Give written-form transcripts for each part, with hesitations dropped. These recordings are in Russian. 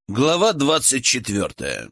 Глава 24.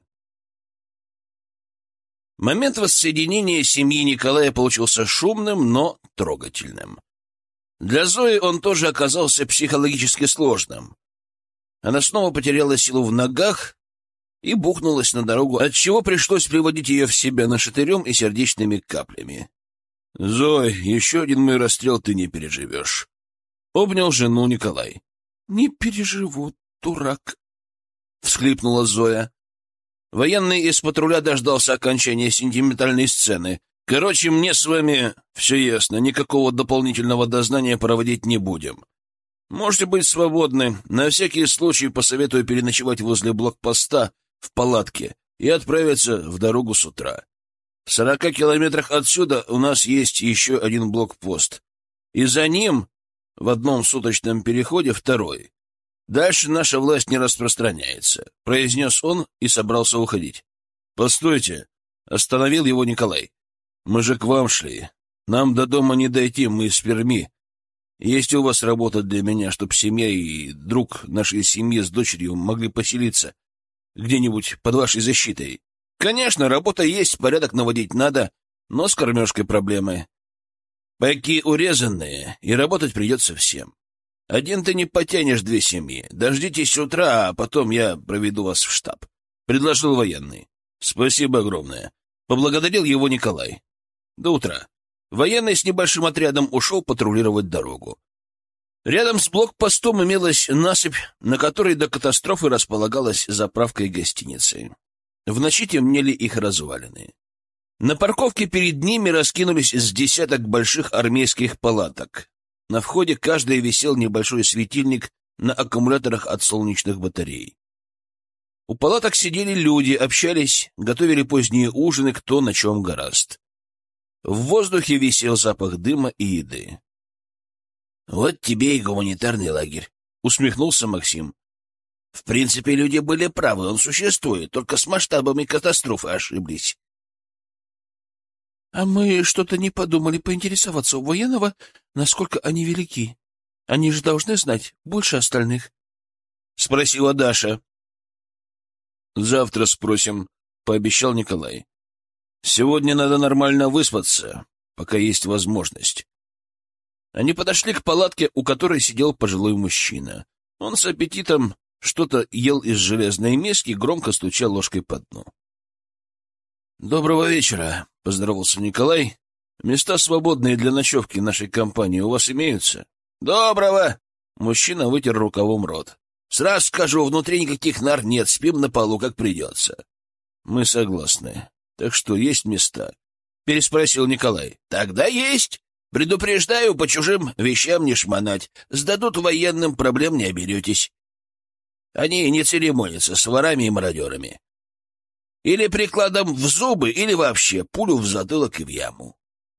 Момент воссоединения семьи Николая получился шумным, но трогательным. Для Зои он тоже оказался психологически сложным. Она снова потеряла силу в ногах и бухнулась на дорогу, отчего пришлось приводить ее в себя нашатырем и сердечными каплями. — Зой, еще один мой расстрел ты не переживешь. Обнял жену Николай. — Не переживу, дурак. — всхлипнула Зоя. Военный из патруля дождался окончания сентиментальной сцены. Короче, мне с вами все ясно, никакого дополнительного дознания проводить не будем. Можете быть свободны. На всякий случай посоветую переночевать возле блокпоста в палатке и отправиться в дорогу с утра. В 40 километрах отсюда у нас есть еще один блокпост, и за ним в одном суточном переходе второй. Дальше наша власть не распространяется, — произнес он и собрался уходить. — Постойте, — остановил его Николай. — Мы же к вам шли. Нам до дома не дойти, мы из Перми. Есть у вас работа для меня, чтоб семья и друг нашей семьи с дочерью могли поселиться где-нибудь под вашей защитой? — Конечно, работа есть, порядок наводить надо, но с кормежкой проблемы. Пайки урезанные, и работать придется всем. Один ты не потянешь две семьи. Дождитесь утра, а потом я проведу вас в штаб, — предложил военный. — Спасибо огромное. Поблагодарил его Николай. До утра. Военный с небольшим отрядом ушел патрулировать дорогу. Рядом с блокпостом имелась насыпь, на которой до катастрофы располагалась заправка и гостиница. В ночи темнели их развалины. На парковке перед ними раскинулись с десяток больших армейских палаток. На входе каждый висел небольшой светильник на аккумуляторах от солнечных батарей. У палаток сидели люди, общались, готовили поздние ужины, кто на чем гораст. В воздухе висел запах дыма и еды. — Вот тебе и гуманитарный лагерь, — усмехнулся Максим. — В принципе, люди были правы, он существует, только с масштабами катастрофы ошиблись. — А мы что-то не подумали поинтересоваться у военного, насколько они велики. Они же должны знать больше остальных, — спросила Даша. — Завтра спросим, — пообещал Николай. — Сегодня надо нормально выспаться, пока есть возможность. Они подошли к палатке, у которой сидел пожилой мужчина. Он с аппетитом что-то ел из железной миски, громко стуча ложкой по дну. — Доброго вечера, — поздоровался Николай. — Места свободные для ночевки нашей компании у вас имеются? — Доброго! — мужчина вытер рукавом рот. — Сразу скажу, внутри никаких нар нет, спим на полу, как придется. — Мы согласны. Так что есть места? — переспросил Николай. — Тогда есть. Предупреждаю, по чужим вещам не шмонать. Сдадут военным, проблем не оберетесь. Они не церемонятся с ворами и мародерами. Или прикладом в зубы, или вообще пулю в затылок и в яму.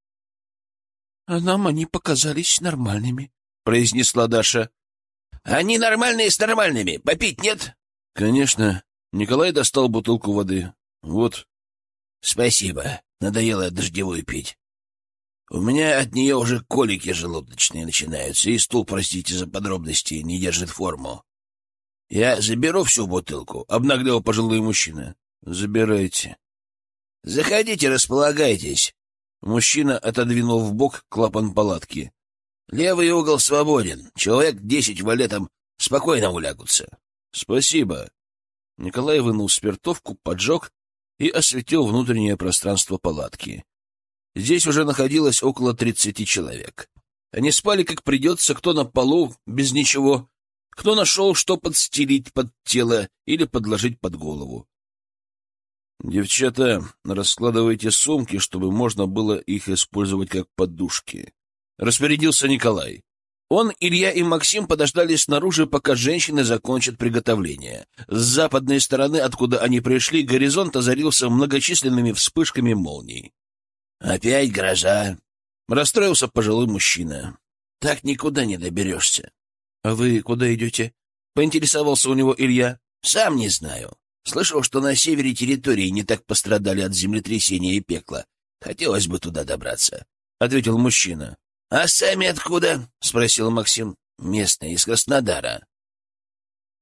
— А нам они показались нормальными, — произнесла Даша. — Они нормальные с нормальными. Попить нет? — Конечно. Николай достал бутылку воды. — Вот. — Спасибо. Надоело дождевую пить. У меня от нее уже колики желудочные начинаются, и стул, простите за подробности, не держит форму. — Я заберу всю бутылку, — обнаглел пожилой мужчина. — Забирайте. — Заходите, располагайтесь. Мужчина отодвинул вбок клапан палатки. — Левый угол свободен. Человек 10 валетом спокойно улягутся. — Спасибо. Николай вынул спиртовку, поджег и осветил внутреннее пространство палатки. Здесь уже находилось около 30 человек. Они спали как придется, кто на полу, без ничего, кто нашел, что подстелить под тело или подложить под голову. — Девчата, раскладывайте сумки, чтобы можно было их использовать как подушки, — распорядился Николай. Он, Илья и Максим подождали снаружи, пока женщины закончат приготовление. С западной стороны, откуда они пришли, горизонт озарился многочисленными вспышками молний. — Опять гроза! — расстроился пожилой мужчина. — Так никуда не доберешься. — А вы куда идете? — поинтересовался у него Илья. — Сам не знаю. Слышал, что на севере территории не так пострадали от землетрясения и пекла. Хотелось бы туда добраться, — ответил мужчина. — А сами откуда? — спросил Максим. — Местные, из Краснодара.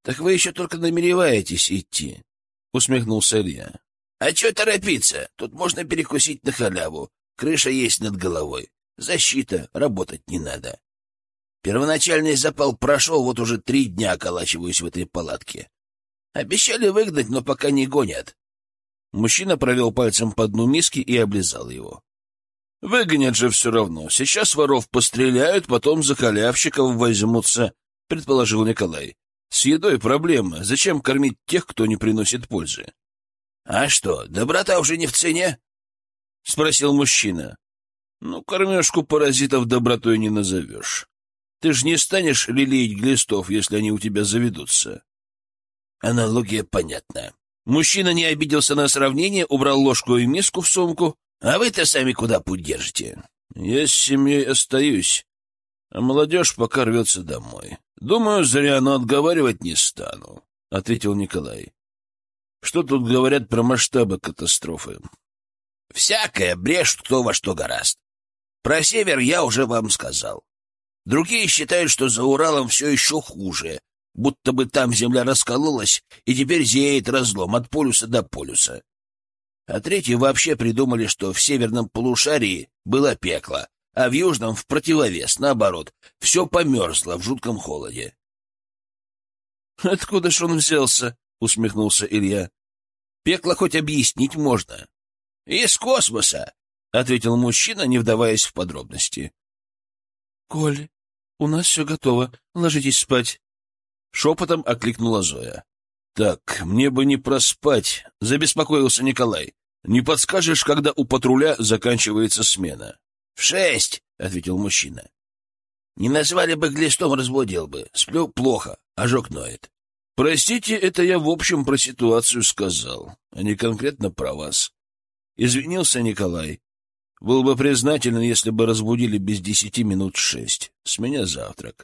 — Так вы еще только намереваетесь идти, — усмехнулся Илья. — А че торопиться? Тут можно перекусить на халяву. Крыша есть над головой. Защита, работать не надо. Первоначальный запал прошел, вот уже 3 дня околачиваюсь в этой палатке. Обещали выгнать, но пока не гонят. Мужчина провел пальцем по дну миски и облизал его. — Выгонят же все равно. Сейчас воров постреляют, потом за халявщиков возьмутся, — предположил Николай. — С едой проблема. Зачем кормить тех, кто не приносит пользы? — А что, доброта уже не в цене? — спросил мужчина. — Ну, кормежку паразитов добротой не назовешь. Ты ж не станешь лелеять глистов, если они у тебя заведутся. Аналогия понятна. Мужчина не обиделся на сравнение, убрал ложку и миску в сумку. А вы-то сами куда путь держите? Я с семьей остаюсь, а молодежь пока рвется домой. Думаю, зря, но отговаривать не стану, — ответил Николай. Что тут говорят про масштабы катастрофы? Всякое, брешут кто во что горазд. Про север я уже вам сказал. Другие считают, что за Уралом все еще хуже, будто бы там земля раскололась, и теперь зеет разлом от полюса до полюса. А третьи вообще придумали, что в северном полушарии было пекло, а в южном в противовес, наоборот, все померзло в жутком холоде. — Откуда ж он взялся? — усмехнулся Илья. — Пекло хоть объяснить можно. — Из космоса, — ответил мужчина, не вдаваясь в подробности. — Коль, у нас все готово, ложитесь спать. Шепотом окликнула Зоя. — Так, мне бы не проспать, — забеспокоился Николай. — Не подскажешь, когда у патруля заканчивается смена? — В 6, — ответил мужчина. — Не назвали бы глистом, разбудил бы. Сплю плохо, ожог ноет. — Простите, это я в общем про ситуацию сказал, а не конкретно про вас. Извинился Николай. Был бы признателен, если бы разбудили без 10 минут 6. С меня завтрак.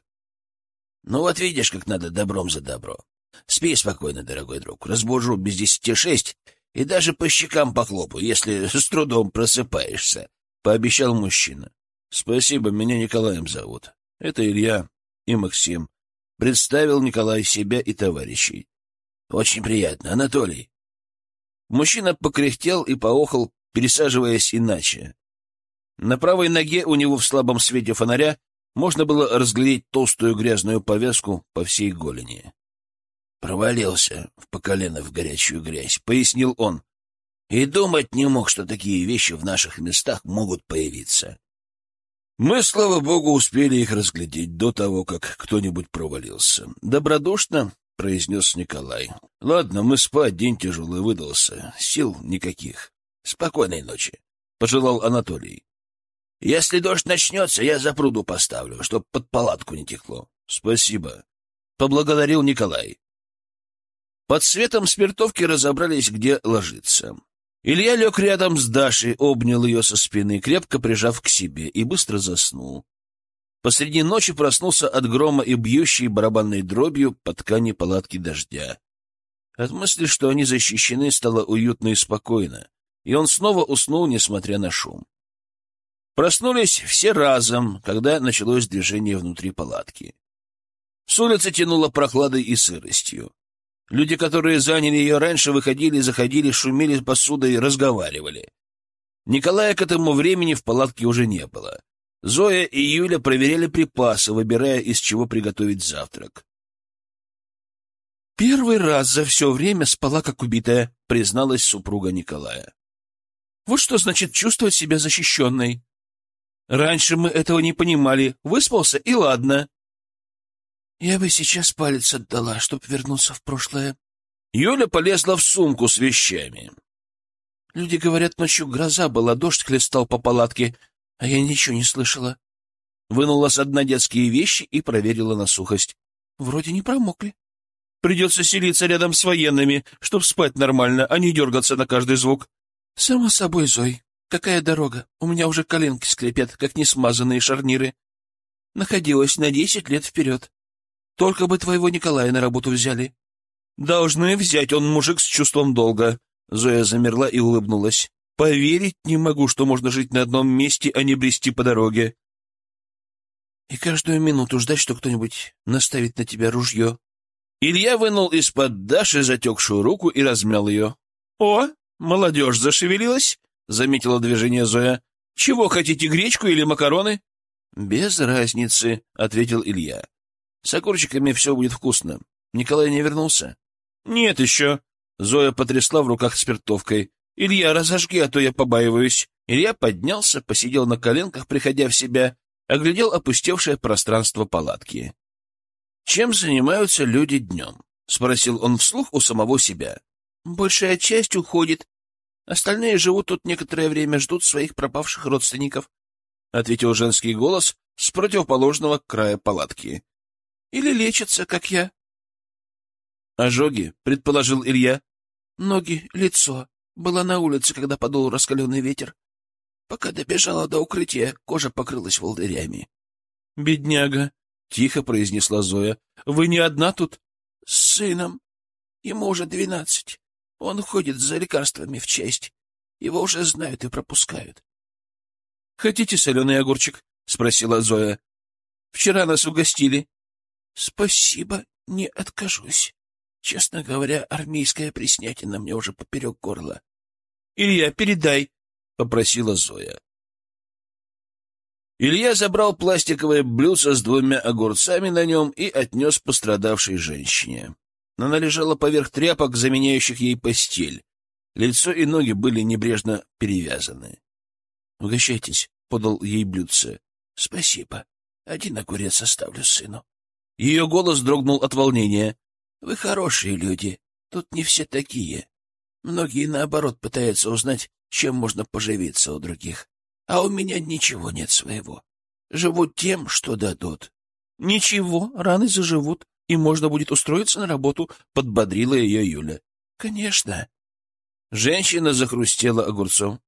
Ну вот видишь, как надо добром за добро. Спи спокойно, дорогой друг. Разбужу без 10:06 и даже по щекам похлопаю, если с трудом просыпаешься, — пообещал мужчина. — Спасибо, меня Николаем зовут. Это Илья и Максим. Представил Николай себя и товарищей. — Очень приятно, Анатолий. Мужчина покряхтел и поохал, пересаживаясь иначе. На правой ноге у него в слабом свете фонаря можно было разглядеть толстую грязную повязку по всей голени. «Провалился по колено в горячую грязь», — пояснил он. «И думать не мог, что такие вещи в наших местах могут появиться. Мы, слава богу, успели их разглядеть до того, как кто-нибудь провалился. Добродушно», — произнес Николай. «Ладно, мы спать, день тяжелый выдался, сил никаких. Спокойной ночи», — пожелал Анатолий. «Если дождь начнется, я запруду поставлю, чтоб под палатку не текло». «Спасибо», — поблагодарил Николай. Под светом спиртовки разобрались, где ложиться. Илья лег рядом с Дашей, обнял ее со спины, крепко прижав к себе, и быстро заснул. Посреди ночи проснулся от грома и бьющей барабанной дробью по ткани палатки дождя. От мысли, что они защищены, стало уютно и спокойно, и он снова уснул, несмотря на шум. Проснулись все разом, когда началось движение внутри палатки. С улицы тянуло прохладой и сыростью. Люди, которые заняли ее раньше, выходили, заходили, шумели посудой, разговаривали. Николая к этому времени в палатке уже не было. Зоя и Юля проверяли припасы, выбирая, из чего приготовить завтрак. «Первый раз за все время спала, как убитая», — призналась супруга Николая. «Вот что значит чувствовать себя защищенной. Раньше мы этого не понимали. Выспался, и ладно». «Я бы сейчас палец отдала, чтоб вернуться в прошлое». Юля полезла в сумку с вещами. «Люди говорят, ночью гроза была, дождь хлестал по палатке, а я ничего не слышала». Вынула с дна детские вещи и проверила на сухость. «Вроде не промокли. Придется селиться рядом с военными, чтоб спать нормально, а не дергаться на каждый звук». «Само собой, Зой. Какая дорога? У меня уже коленки скрипят, как несмазанные шарниры. Находилась на 10 лет вперед. Только бы твоего Николая на работу взяли». «Должны взять, он мужик с чувством долга». Зоя замерла и улыбнулась. «Поверить не могу, что можно жить на одном месте, а не брести по дороге». «И каждую минуту ждать, что кто-нибудь наставит на тебя ружье. Илья вынул из-под Даши затекшую руку и размял ее. — О, молодежь зашевелилась, — заметила движение Зоя. — Чего хотите, гречку или макароны? — Без разницы, — ответил Илья. — С огурчиками все будет вкусно. Николай не вернулся? — Нет еще. Зоя потрясла в руках спиртовкой. — Илья, разожги, а то я побаиваюсь. Илья поднялся, посидел на коленках, приходя в себя, оглядел опустевшее пространство палатки. — Чем занимаются люди днем? — спросил он вслух у самого себя. — Большая часть уходит. Остальные живут тут некоторое время, ждут своих пропавших родственников, — ответил женский голос с противоположного края палатки. — Или лечатся, как я. — Ожоги, — предположил Илья. — Ноги, лицо. Была на улице, когда подул раскаленный ветер. Пока добежала до укрытия, кожа покрылась волдырями. — Бедняга, — тихо произнесла Зоя. — Вы не одна тут? — С сыном. Ему уже 12. Он ходит за лекарствами в часть. Его уже знают и пропускают. — Хотите соленый огурчик? — спросила Зоя. — Вчера нас угостили. — Спасибо, не откажусь. Честно говоря, армейская приснятина мне уже поперек горла. — Илья, передай, — попросила Зоя. Илья забрал пластиковое блюдце с 2 огурцами на нем и отнес пострадавшей женщине. Она лежала поверх тряпок, заменяющих ей постель. Лицо и ноги были небрежно перевязаны. — Угощайтесь, — подал ей блюдце. — Спасибо. 1 огурец оставлю сыну. Ее голос дрогнул от волнения. — Вы хорошие люди. Тут не все такие. Многие, наоборот, пытаются узнать, чем можно поживиться у других. А у меня ничего нет своего. Живу тем, что дадут. — Ничего, раны заживут, и можно будет устроиться на работу, — подбодрила ее Юля. — Конечно. Женщина захрустела огурцом.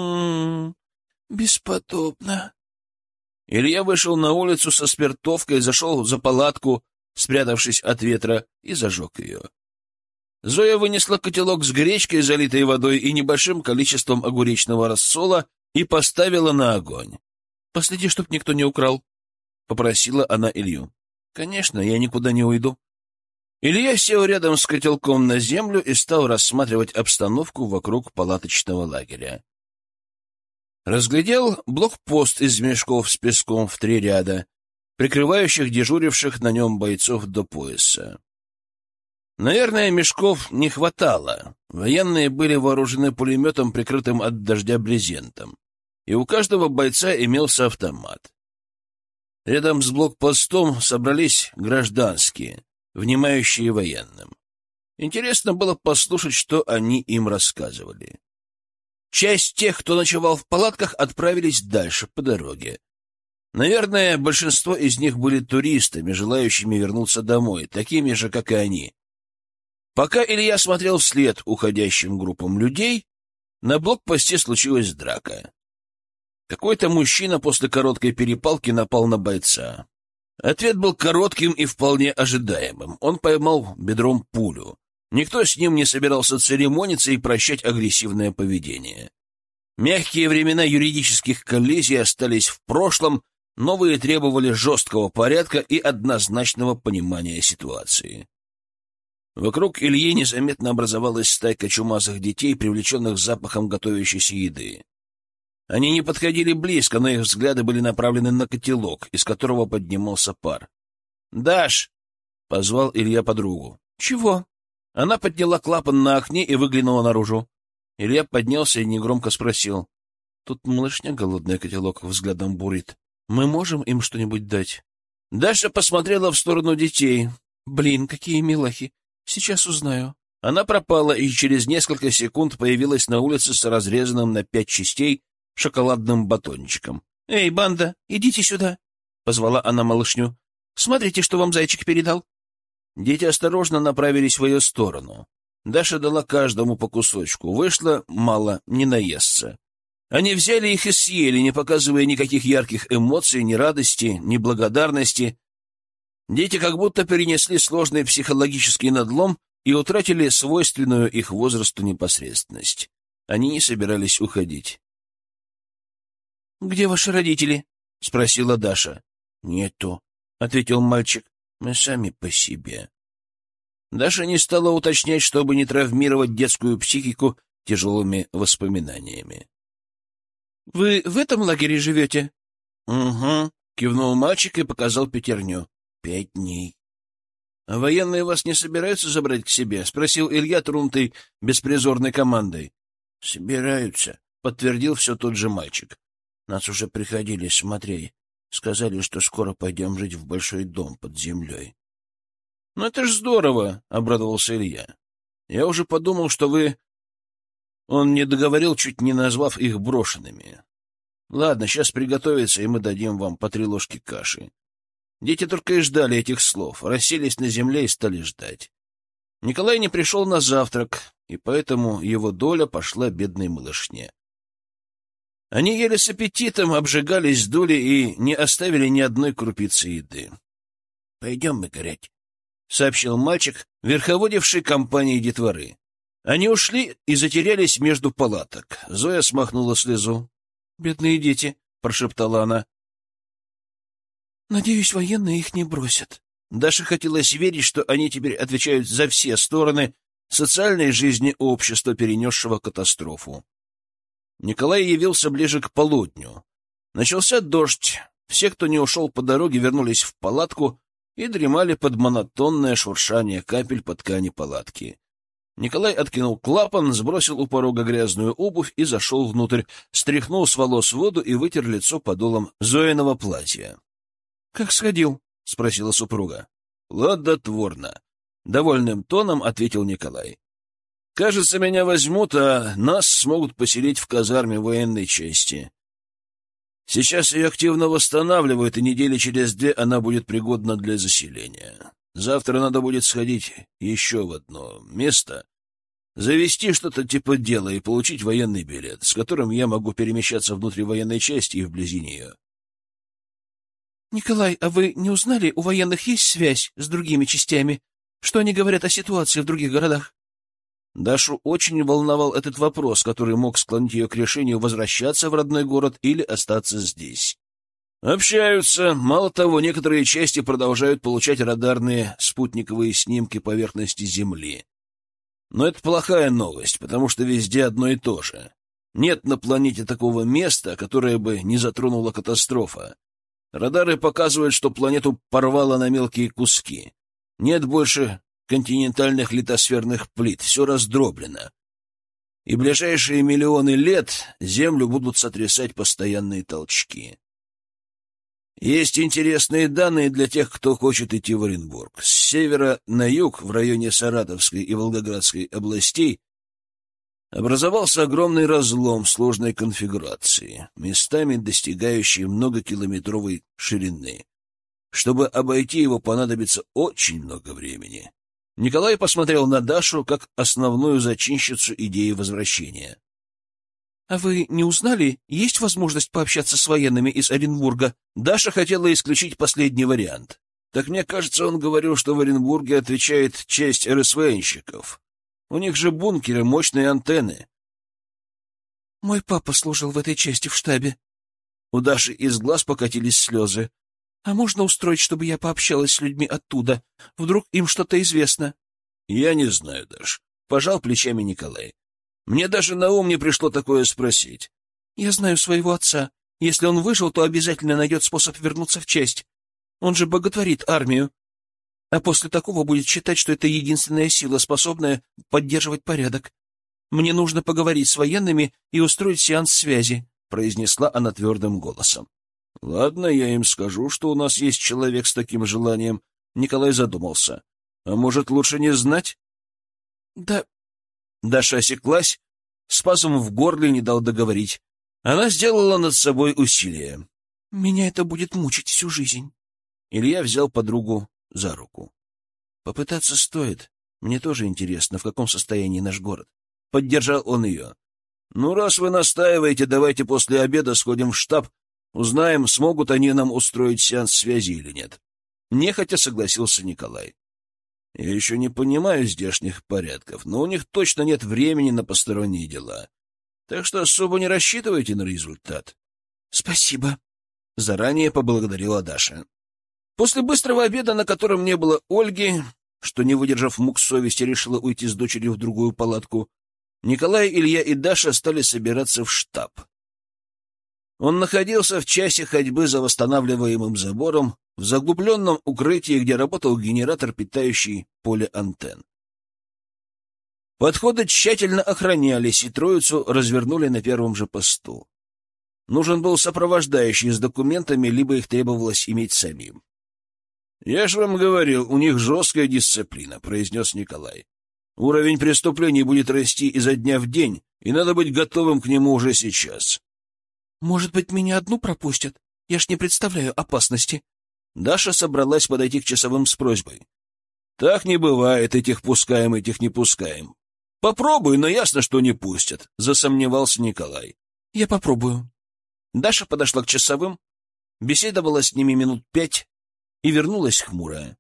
Бесподобно. Илья вышел на улицу со спиртовкой, зашел за палатку, спрятавшись от ветра, и зажег ее. Зоя вынесла котелок с гречкой, залитой водой, и небольшим количеством огуречного рассола и поставила на огонь. — Последи, чтоб никто не украл, — попросила она Илью. — Конечно, я никуда не уйду. Илья сел рядом с котелком на землю и стал рассматривать обстановку вокруг палаточного лагеря. Разглядел блокпост из мешков с песком в 3 ряда, прикрывающих дежуривших на нем бойцов до пояса. Наверное, мешков не хватало. Военные были вооружены пулеметом, прикрытым от дождя брезентом, и у каждого бойца имелся автомат. Рядом с блокпостом собрались гражданские, внимающие военным. Интересно было послушать, что они им рассказывали. Часть тех, кто ночевал в палатках, отправились дальше, по дороге. Наверное, большинство из них были туристами, желающими вернуться домой, такими же, как и они. Пока Илья смотрел вслед уходящим группам людей, на блокпосте случилась драка. Какой-то мужчина после короткой перепалки напал на бойца. Ответ был коротким и вполне ожидаемым. Он поймал бедром пулю. Никто с ним не собирался церемониться и прощать агрессивное поведение. Мягкие времена юридических коллизий остались в прошлом, новые требовали жесткого порядка и однозначного понимания ситуации. Вокруг Ильи незаметно образовалась стайка чумазых детей, привлеченных запахом готовящейся еды. Они не подходили близко, но их взгляды были направлены на котелок, из которого поднимался пар. «Даш!» — позвал Илья подругу. «Чего?» Она подняла клапан на окне и выглянула наружу. Илья поднялся и негромко спросил. «Тут малышня голодная, котелок взглядом бурит. Мы можем им что-нибудь дать?» Даша посмотрела в сторону детей. «Блин, какие милахи! Сейчас узнаю». Она пропала и через несколько секунд появилась на улице с разрезанным на 5 частей шоколадным батончиком. «Эй, банда, идите сюда!» — позвала она малышню. «Смотрите, что вам зайчик передал». Дети осторожно направились в ее сторону. Даша дала каждому по кусочку. Вышло мало, не наестся. Они взяли их и съели, не показывая никаких ярких эмоций, ни радости, ни благодарности. Дети как будто перенесли сложный психологический надлом и утратили свойственную их возрасту непосредственность. Они не собирались уходить. «Где ваши родители?» — спросила Даша. «Нету», — ответил мальчик. «Мы сами по себе». Даша не стала уточнять, чтобы не травмировать детскую психику тяжелыми воспоминаниями. — Вы в этом лагере живете? — Угу, — кивнул мальчик и показал пятерню. — 5 дней. — А военные вас не собираются забрать к себе? — спросил Илья, тронутый беспризорной командой. — Собираются, — подтвердил все тот же мальчик. — Нас уже приходили смотреть. Сказали, что скоро пойдем жить в большой дом под землей. — Ну это ж здорово, — обрадовался Илья. — Я уже подумал, что вы... Он не договорил, чуть не назвав их брошенными. Ладно, сейчас приготовится, и мы дадим вам по 3 ложки каши. Дети только и ждали этих слов, расселись на земле и стали ждать. Николай не пришел на завтрак, и поэтому его доля пошла бедной малышне. Они ели с аппетитом, обжигались, дули и не оставили ни одной крупицы еды. — Пойдем мы горять, — сообщил мальчик, верховодивший компанией детворы. Они ушли и затерялись между палаток. Зоя смахнула слезу. — Бедные дети, — прошептала она. — Надеюсь, военные их не бросят. Даша хотелось верить, что они теперь отвечают за все стороны социальной жизни общества, перенесшего катастрофу. Николай явился ближе к полудню. Начался дождь. Все, кто не ушел по дороге, вернулись в палатку и дремали под монотонное шуршание капель по ткани палатки. Николай откинул клапан, сбросил у порога грязную обувь и зашел внутрь, стряхнул с волос воду и вытер лицо подолом Зоиного платья. — Как сходил? — спросила супруга. — Плодотворно. Довольным тоном ответил Николай. — Кажется, меня возьмут, а нас смогут поселить в казарме военной части. Сейчас ее активно восстанавливают, и недели через 2 она будет пригодна для заселения. Завтра надо будет сходить еще в одно место, завести что-то типа дела и получить военный билет, с которым я могу перемещаться внутри военной части и вблизи нее. — Николай, а вы не узнали, у военных есть связь с другими частями? Что они говорят о ситуации в других городах? Дашу очень волновал этот вопрос, который мог склонить ее к решению возвращаться в родной город или остаться здесь. Общаются. Мало того, некоторые части продолжают получать радарные спутниковые снимки поверхности Земли. Но это плохая новость, потому что везде одно и то же. Нет на планете такого места, которое бы не затронула катастрофа. Радары показывают, что планету порвало на мелкие куски. Нет больше континентальных литосферных плит, все раздроблено. И ближайшие миллионы лет Землю будут сотрясать постоянные толчки. Есть интересные данные для тех, кто хочет идти в Оренбург. С севера на юг, в районе Саратовской и Волгоградской областей, образовался огромный разлом сложной конфигурации, местами достигающий многокилометровой ширины. Чтобы обойти его, понадобится очень много времени. Николай посмотрел на Дашу как основную зачинщицу идеи возвращения. — А вы не узнали, есть возможность пообщаться с военными из Оренбурга? Даша хотела исключить последний вариант. Так мне кажется, он говорил, что в Оренбурге отвечает часть РСВНщиков. У них же бункеры, мощные антенны. — Мой папа служил в этой части в штабе. У Даши из глаз покатились слезы. — А можно устроить, чтобы я пообщалась с людьми оттуда? Вдруг им что-то известно? — Я не знаю, Даш. Пожал плечами Николай. Мне даже на ум не пришло такое спросить. Я знаю своего отца. Если он выжил, то обязательно найдет способ вернуться в часть. Он же боготворит армию. А после такого будет считать, что это единственная сила, способная поддерживать порядок. Мне нужно поговорить с военными и устроить сеанс связи, произнесла она твердым голосом. Ладно, я им скажу, что у нас есть человек с таким желанием. Николай задумался. А может, лучше не знать? Да. Даша осеклась, спазм в горле не дал договорить. Она сделала над собой усилие. «Меня это будет мучить всю жизнь». Илья взял подругу за руку. «Попытаться стоит. Мне тоже интересно, в каком состоянии наш город». Поддержал он ее. «Ну, раз вы настаиваете, давайте после обеда сходим в штаб, узнаем, смогут они нам устроить сеанс связи или нет». Нехотя согласился Николай. Я еще не понимаю здешних порядков, но у них точно нет времени на посторонние дела. Так что особо не рассчитывайте на результат. — Спасибо. Заранее поблагодарила Даша. После быстрого обеда, на котором не было Ольги, что, не выдержав мук совести, решила уйти с дочерью в другую палатку, Николай, Илья и Даша стали собираться в штаб. Он находился в часе ходьбы за восстанавливаемым забором, в заглубленном укрытии, где работал генератор, питающий поле антенн. Подходы тщательно охранялись, и троицу развернули на первом же посту. Нужен был сопровождающий с документами, либо их требовалось иметь самим. — Я же вам говорил, у них жесткая дисциплина, — произнес Николай. — Уровень преступлений будет расти изо дня в день, и надо быть готовым к нему уже сейчас. — Может быть, меня одну пропустят? Я ж не представляю опасности. Даша собралась подойти к часовым с просьбой. — Так не бывает, этих пускаем, этих не пускаем. — Попробуй, но ясно, что не пустят, — засомневался Николай. — Я попробую. Даша подошла к часовым, беседовала с ними минут 5 и вернулась хмурая.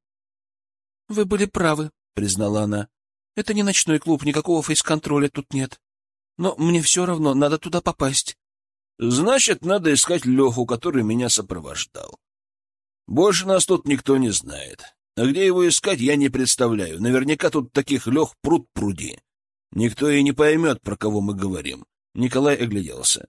— Вы были правы, — признала она. — Это не ночной клуб, никакого фейс-контроля тут нет. Но мне все равно, надо туда попасть. — Значит, надо искать Леху, который меня сопровождал. Больше нас тут никто не знает. А где его искать, я не представляю. Наверняка тут таких Лех пруд-пруди. Никто и не поймет, про кого мы говорим. Николай огляделся.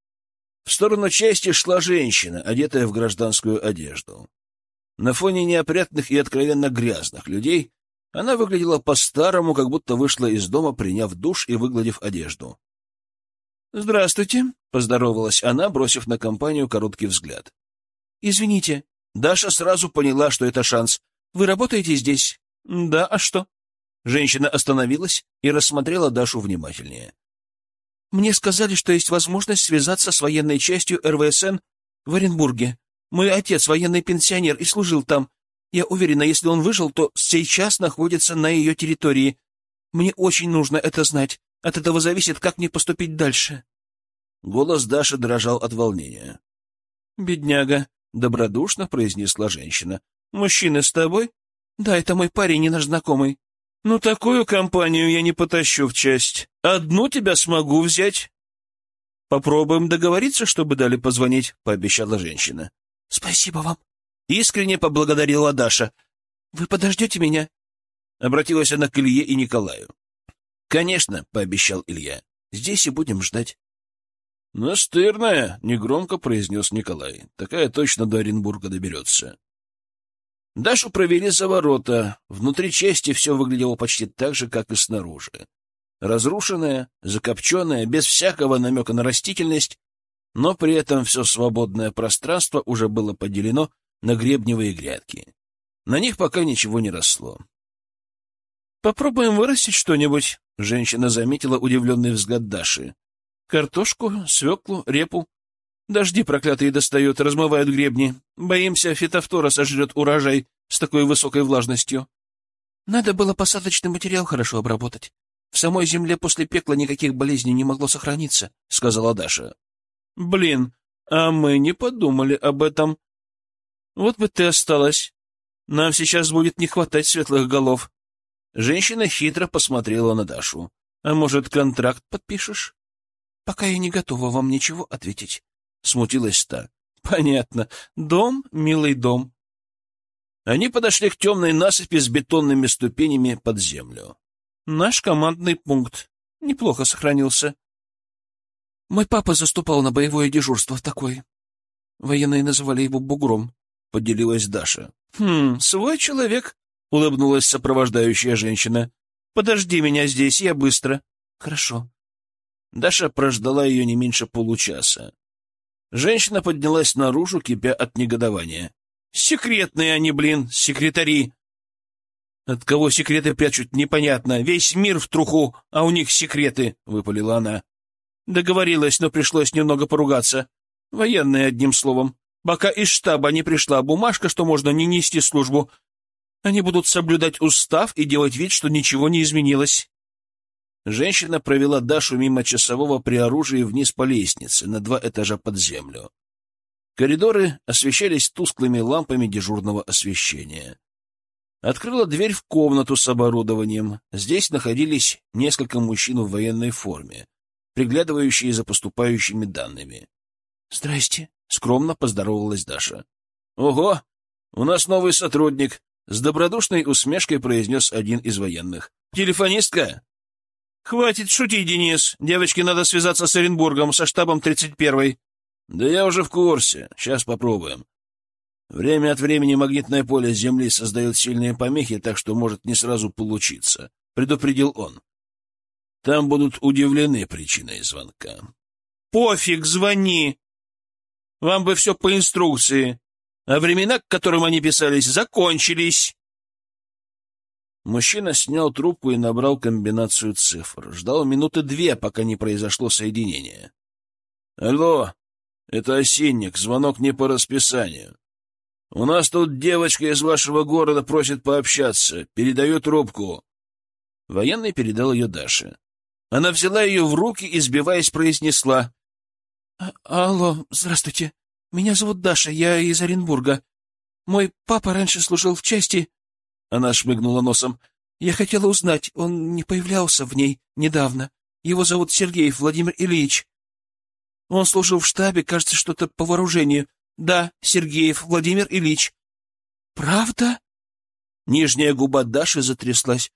В сторону части шла женщина, одетая в гражданскую одежду. На фоне неопрятных и откровенно грязных людей она выглядела по-старому, как будто вышла из дома, приняв душ и выгладив одежду. «Здравствуйте», — поздоровалась она, бросив на компанию короткий взгляд. «Извините». Даша сразу поняла, что это шанс. «Вы работаете здесь?» «Да, а что?» Женщина остановилась и рассмотрела Дашу внимательнее. «Мне сказали, что есть возможность связаться с военной частью РВСН в Оренбурге. Мой отец военный пенсионер и служил там. Я уверена, если он выжил, то сейчас находится на ее территории. Мне очень нужно это знать. От этого зависит, как мне поступить дальше». Голос Даши дрожал от волнения. «Бедняга», — добродушно произнесла женщина. «Мужчина с тобой?» «Да, это мой парень и наш знакомый». «Ну, такую компанию я не потащу в часть. Одну тебя смогу взять». «Попробуем договориться, чтобы дали позвонить», — пообещала женщина. «Спасибо вам», — искренне поблагодарила Даша. «Вы подождете меня?» Обратилась она к Илье и Николаю. «Конечно», — пообещал Илья. «Здесь и будем ждать». «Настырная», — негромко произнес Николай. «Такая точно до Оренбурга доберется». Дашу провели за ворота. Внутри части все выглядело почти так же, как и снаружи. Разрушенное, закопченное, без всякого намека на растительность, но при этом все свободное пространство уже было поделено на гребневые грядки. На них пока ничего не росло. «Попробуем вырастить что-нибудь», — женщина заметила удивленный взгляд Даши. «Картошку, свеклу, репу. Дожди проклятые достают, размывают гребни. Боимся, фитофтора сожрет урожай с такой высокой влажностью. Надо было посадочный материал хорошо обработать. В самой земле после пекла никаких болезней не могло сохраниться», — сказала Даша. «Блин, а мы не подумали об этом. Вот бы ты осталась. Нам сейчас будет не хватать светлых голов». Женщина хитро посмотрела на Дашу. «А может, контракт подпишешь?» «Пока я не готова вам ничего ответить», — смутилась та. «Понятно. Дом, милый дом». Они подошли к темной насыпи с бетонными ступенями под землю. «Наш командный пункт. Неплохо сохранился. Мой папа заступал на боевое дежурство в такой. Военные называли его бугром», — поделилась Даша. «Свой человек», — улыбнулась сопровождающая женщина. «Подожди меня здесь, я быстро». «Хорошо». Даша прождала ее не меньше получаса. Женщина поднялась наружу, кипя от негодования. «Секретные они, блин, секретари!» «От кого секреты прячут, непонятно. Весь мир в труху, а у них секреты», — выпалила она. Договорилась, но пришлось немного поругаться. Военные, одним словом. Пока из штаба не пришла бумажка, что можно не нести службу. Они будут соблюдать устав и делать вид, что ничего не изменилось. Женщина провела Дашу мимо часового при оружии вниз по лестнице, на 2 этажа под землю. Коридоры освещались тусклыми лампами дежурного освещения. Открыла дверь в комнату с оборудованием. Здесь находились несколько мужчин в военной форме, приглядывающие за поступающими данными. «Здрасте», — скромно поздоровалась Даша. — Ого, у нас новый сотрудник. С добродушной усмешкой произнес один из военных. «Телефонистка?» «Хватит шутить, Денис. Девочке надо связаться с Оренбургом, со штабом 31-й». «Да я уже в курсе. Сейчас попробуем. Время от времени магнитное поле Земли создает сильные помехи, так что может не сразу получиться», — предупредил он. «Там будут удивлены причиной звонка». «Пофиг, звони. Вам бы все по инструкции. А времена, к которым они писались, закончились». Мужчина снял трубку и набрал комбинацию цифр. Ждал минуты 2, пока не произошло соединение. «Алло, это Осинник. Звонок не по расписанию. У нас тут девочка из вашего города просит пообщаться. Передаю трубку». Военный передал ее Даше. Она взяла ее в руки и, сбиваясь, произнесла. «Алло, здравствуйте. Меня зовут Даша, я из Оренбурга. Мой папа раньше служил в части...» Она шмыгнула носом. «Я хотела узнать, он не появлялся в ней недавно. Его зовут Сергеев Владимир Ильич. Он служил в штабе, кажется, что-то по вооружению. Да, Сергеев Владимир Ильич». «Правда?» Нижняя губа Даши затряслась.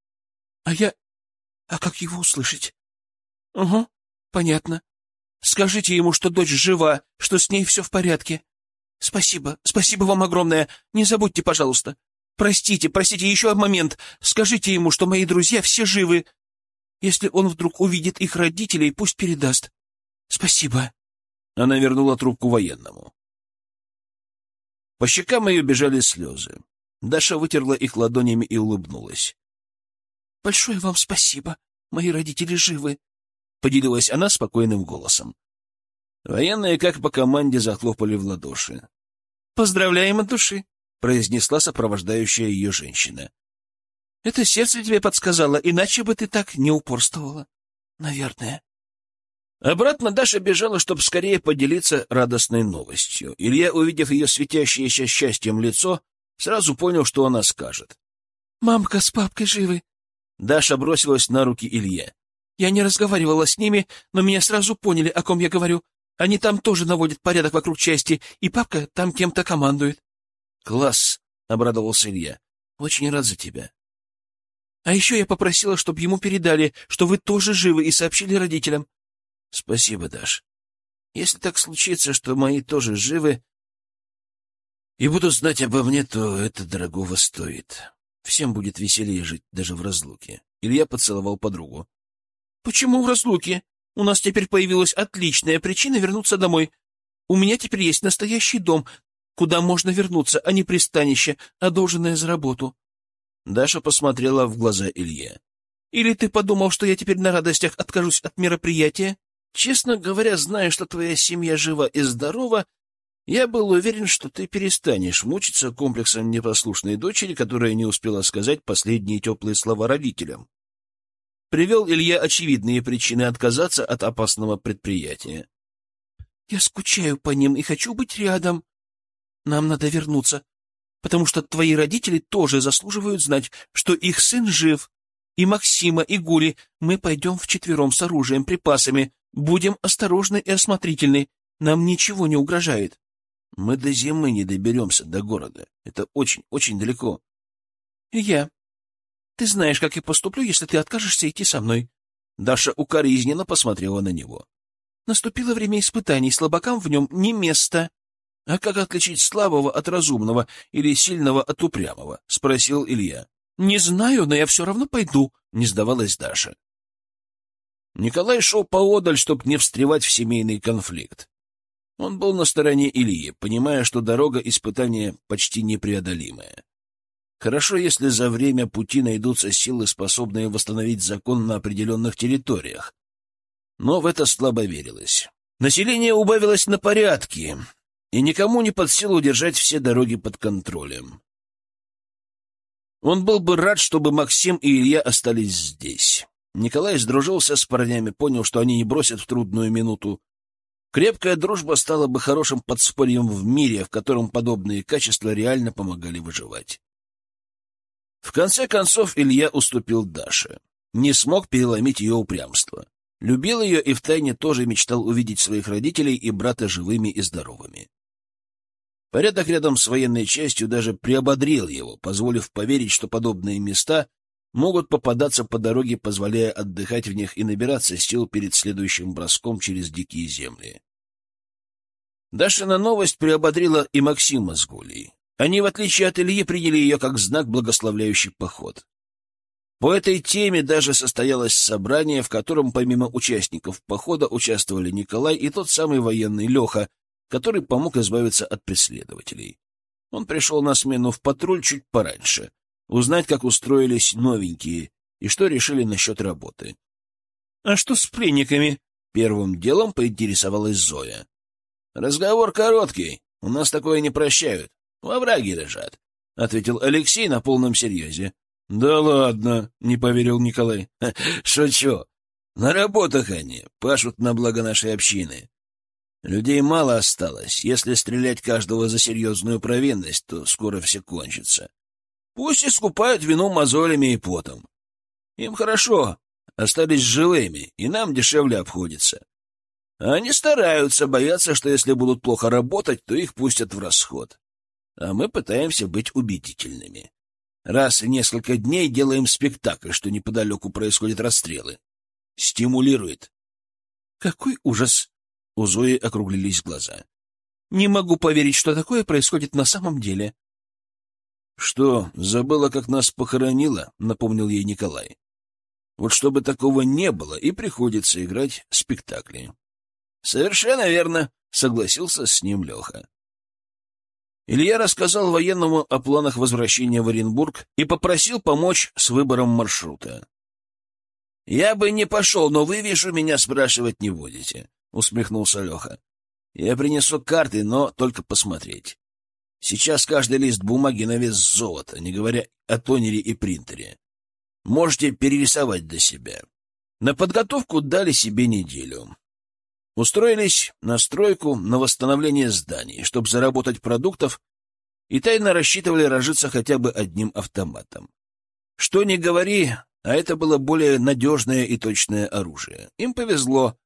А как его услышать?» «Угу, понятно. Скажите ему, что дочь жива, что с ней все в порядке. Спасибо вам огромное. Не забудьте, пожалуйста. Простите, еще момент. Скажите ему, что мои друзья все живы. Если он вдруг увидит их родителей, пусть передаст. Спасибо». Она вернула трубку военному. По щекам ее бежали слезы. Даша вытерла их ладонями и улыбнулась. «Большое вам спасибо. Мои родители живы», — поделилась она спокойным голосом. Военные, как по команде, захлопали в ладоши. «Поздравляем от души», — произнесла сопровождающая ее женщина. «Это сердце тебе подсказало, иначе бы ты так не упорствовала. Наверное». Обратно Даша бежала, чтобы скорее поделиться радостной новостью. Илья, увидев ее светящееся счастьем лицо, сразу понял, что она скажет. «Мамка с папкой живы». Даша бросилась на руки Илье. «Я не разговаривала с ними, но меня сразу поняли, о ком я говорю. Они там тоже наводят порядок вокруг части, и папка там кем-то командует». «Класс!» — обрадовался Илья. «Очень рад за тебя». «А еще я попросила, чтобы ему передали, что вы тоже живы, и сообщили родителям». «Спасибо, Даш. Если так случится, что мои тоже живы и будут знать обо мне, то это дорогого стоит. Всем будет веселее жить даже в разлуке». Илья поцеловал подругу. «Почему в разлуке? У нас теперь появилась отличная причина вернуться домой. У меня теперь есть настоящий дом, куда можно вернуться, а не пристанище, одолженное за работу». Даша посмотрела в глаза Илье. «Или ты подумал, что я теперь на радостях откажусь от мероприятия?» «Честно говоря, зная, что твоя семья жива и здорова, я был уверен, что ты перестанешь мучиться комплексом непослушной дочери, которая не успела сказать последние теплые слова родителям». Привел Илья очевидные причины отказаться от опасного предприятия. «Я скучаю по ним и хочу быть рядом. Нам надо вернуться, потому что твои родители тоже заслуживают знать, что их сын жив. И Максима, и Гули. Мы пойдем вчетвером с оружием, припасами. Будем осторожны и осмотрительны. Нам ничего не угрожает». «Мы до зимы не доберемся до города. Это очень далеко». «Илья, ты знаешь, как я поступлю, если ты откажешься идти со мной». Даша укоризненно посмотрела на него. «Наступило время испытаний, слабакам в нем не место». «А как отличить слабого от разумного или сильного от упрямого?» — спросил Илья. «Не знаю, но я все равно пойду», — не сдавалась Даша. Николай шел поодаль, чтобы не встревать в семейный конфликт. Он был на стороне Ильи, понимая, что дорога испытания почти непреодолимая. Хорошо, если за время пути найдутся силы, способные восстановить закон на определенных территориях. Но в это слабо верилось. Население убавилось на порядки, и никому не под силу держать все дороги под контролем. Он был бы рад, чтобы Максим и Илья остались здесь. Николай сдружился с парнями, понял, что они не бросят в трудную минуту. Крепкая дружба стала бы хорошим подспорьем в мире, в котором подобные качества реально помогали выживать. В конце концов Илья уступил Даше. Не смог переломить ее упрямство. Любил ее и втайне тоже мечтал увидеть своих родителей и брата живыми и здоровыми. Порядок рядом с военной частью даже приободрил его, позволив поверить, что подобные места могут попадаться по дороге, позволяя отдыхать в них и набираться сил перед следующим броском через дикие земли. Дашина новость приободрила и Максима с Гулей. Они, в отличие от Ильи, приняли ее как знак, благословляющий поход. По этой теме даже состоялось собрание, в котором помимо участников похода участвовали Николай и тот самый военный Леха, который помог избавиться от преследователей. Он пришел на смену в патруль чуть пораньше, узнать, как устроились новенькие и что решили насчет работы. — А что с пленниками? — первым делом поинтересовалась Зоя. — Разговор короткий, у нас такое не прощают, во враге лежат, — ответил Алексей на полном серьезе. — Да ладно, — не поверил Николай. — Шучу. На работах они, пашут на благо нашей общины. Людей мало осталось. Если стрелять каждого за серьезную провинность, то скоро все кончится. Пусть искупают вину мозолями и потом. Им хорошо, остались живыми, и нам дешевле обходится. Они стараются, боятся, что если будут плохо работать, то их пустят в расход. А мы пытаемся быть убедительными. Раз в несколько дней делаем спектакль, что неподалеку происходят расстрелы. Стимулирует. Какой ужас! У Зои округлились глаза. Не могу поверить, что такое происходит на самом деле. — Что, забыла, как нас похоронила? — напомнил ей Николай. — Вот чтобы такого не было, и приходится играть спектакли. — Совершенно верно, — согласился с ним Леха. Илья рассказал военному о планах возвращения в Оренбург и попросил помочь с выбором маршрута. — Я бы не пошел, но вы, вижу, меня спрашивать не будете, — усмехнулся Леха. — Я принесу карты, но только посмотреть. Сейчас каждый лист бумаги на вес золота, не говоря о тонере и принтере. Можете перерисовать для себя. На подготовку дали себе неделю. Устроились на стройку, на восстановление зданий, чтобы заработать продуктов, и тайно рассчитывали разжиться хотя бы одним автоматом. Что ни говори, а это было более надежное и точное оружие. Им повезло.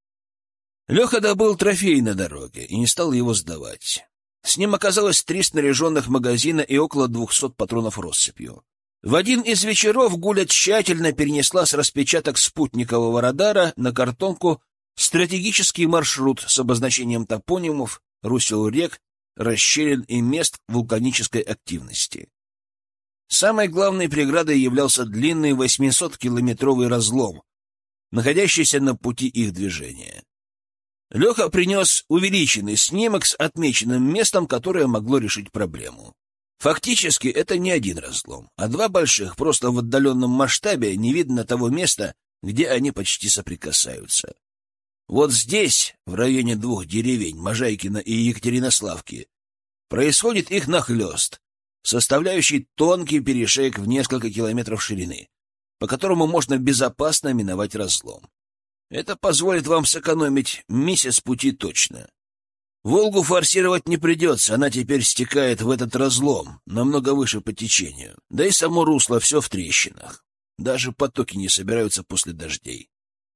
Леха добыл трофей на дороге и не стал его сдавать. С ним оказалось 3 снаряженных магазина и около 200 патронов россыпью. В один из вечеров Гуля тщательно перенесла с распечаток спутникового радара на картонку стратегический маршрут с обозначением топонимов, русел рек, расщелин и мест вулканической активности. Самой главной преградой являлся длинный 800-километровый разлом, находящийся на пути их движения. Леха принес увеличенный снимок с отмеченным местом, которое могло решить проблему. Фактически это не один разлом, а 2 больших, просто в отдаленном масштабе не видно того места, где они почти соприкасаются. Вот здесь, в районе 2 деревень, Можайкино и Екатеринославки, происходит их нахлёст, составляющий тонкий перешеек в несколько километров ширины, по которому можно безопасно миновать разлом. Это позволит вам сэкономить месяц пути точно. Волгу форсировать не придется, она теперь стекает в этот разлом, намного выше по течению. Да и само русло все в трещинах. Даже потоки не собираются после дождей.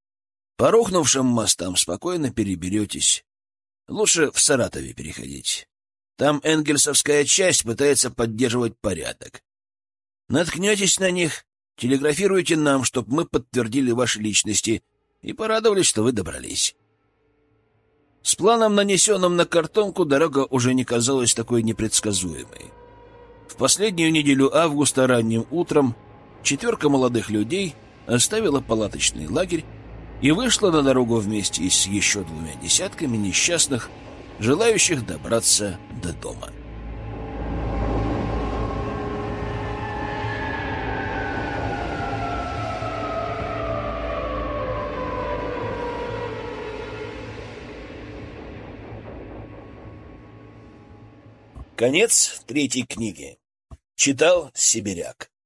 По рухнувшим мостам спокойно переберетесь. Лучше в Саратове переходить. Там энгельсовская часть пытается поддерживать порядок. Наткнетесь на них, телеграфируйте нам, чтобы мы подтвердили ваши личности и порадовались, что вы добрались. С планом, нанесенным на картонку, дорога уже не казалась такой непредсказуемой. В последнюю неделю августа ранним утром 4 молодых людей оставила палаточный лагерь и вышла на дорогу вместе с еще 2 десятками несчастных, желающих добраться до дома. Конец 3 книги. Читал Сибиряк.